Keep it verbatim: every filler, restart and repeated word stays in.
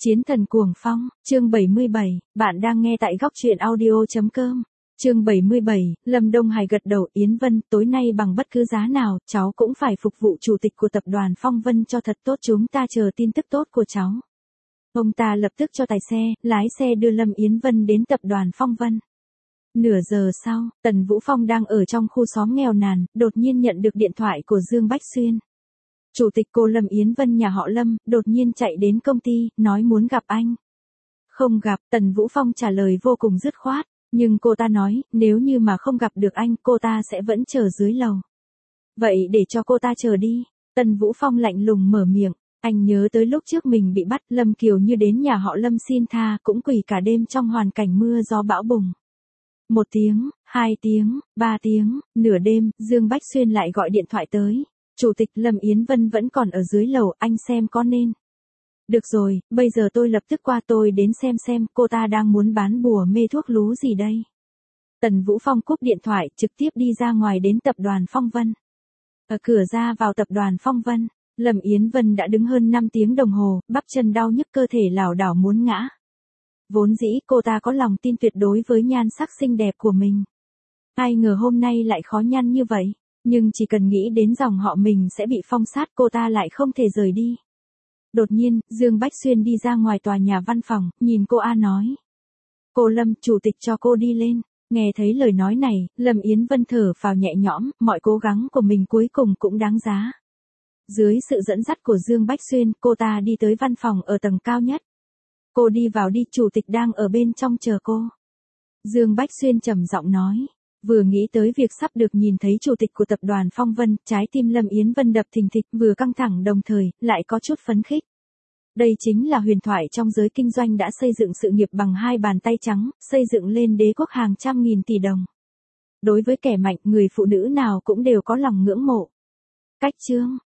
Chiến thần cuồng phong, chương bảy mươi bảy, bạn đang nghe tại góc truyện audio.com. Chương bảy mươi bảy, Lâm Đông Hải gật đầu. Yến Vân, tối nay bằng bất cứ giá nào, cháu cũng phải phục vụ chủ tịch của tập đoàn Phong Vân cho thật tốt, chúng ta chờ tin tức tốt của cháu. Ông ta lập tức cho tài xe, lái xe đưa Lâm Yến Vân đến tập đoàn Phong Vân. Nửa giờ sau, Tần Vũ Phong đang ở trong khu xóm nghèo nàn, đột nhiên nhận được điện thoại của Dương Bách Xuyên. Chủ tịch cô Lâm Yến Vân nhà họ Lâm, đột nhiên chạy đến công ty, nói muốn gặp anh. Không gặp, Tần Vũ Phong trả lời vô cùng dứt khoát, nhưng cô ta nói, nếu như mà không gặp được anh, cô ta sẽ vẫn chờ dưới lầu. Vậy để cho cô ta chờ đi. Tần Vũ Phong lạnh lùng mở miệng, anh nhớ tới lúc trước mình bị bắt, Lâm Kiều Như đến nhà họ Lâm xin tha, cũng quỳ cả đêm trong hoàn cảnh mưa gió bão bùng. Một tiếng, hai tiếng, ba tiếng, nửa đêm, Dương Bách Xuyên lại gọi điện thoại tới. Chủ tịch Lâm Yến Vân vẫn còn ở dưới lầu, anh xem có nên. Được rồi, bây giờ tôi lập tức qua, tôi đến xem xem cô ta đang muốn bán bùa mê thuốc lú gì đây. Tần Vũ Phong cúp điện thoại, trực tiếp đi ra ngoài đến tập đoàn Phong Vân. Ở cửa ra vào tập đoàn Phong Vân, Lâm Yến Vân đã đứng hơn năm tiếng đồng hồ, bắp chân đau nhức, cơ thể lảo đảo muốn ngã. Vốn dĩ cô ta có lòng tin tuyệt đối với nhan sắc xinh đẹp của mình. Ai ngờ hôm nay lại khó nhăn như vậy. Nhưng chỉ cần nghĩ đến dòng họ mình sẽ bị phong sát, cô ta lại không thể rời đi. Đột nhiên, Dương Bách Xuyên đi ra ngoài tòa nhà văn phòng, nhìn cô A nói. Cô Lâm, chủ tịch cho cô đi lên. Nghe thấy lời nói này, Lâm Yến Vân thở phào nhẹ nhõm, mọi cố gắng của mình cuối cùng cũng đáng giá. Dưới sự dẫn dắt của Dương Bách Xuyên, cô ta đi tới văn phòng ở tầng cao nhất. Cô đi vào đi, chủ tịch đang ở bên trong chờ cô. Dương Bách Xuyên trầm giọng nói. Vừa nghĩ tới việc sắp được nhìn thấy chủ tịch của tập đoàn Phong Vân, trái tim Lâm Yến Vân đập thình thịch, vừa căng thẳng đồng thời, lại có chút phấn khích. Đây chính là huyền thoại trong giới kinh doanh, đã xây dựng sự nghiệp bằng hai bàn tay trắng, xây dựng lên đế quốc hàng trăm nghìn tỷ đồng. Đối với kẻ mạnh, người phụ nữ nào cũng đều có lòng ngưỡng mộ. Cách chương,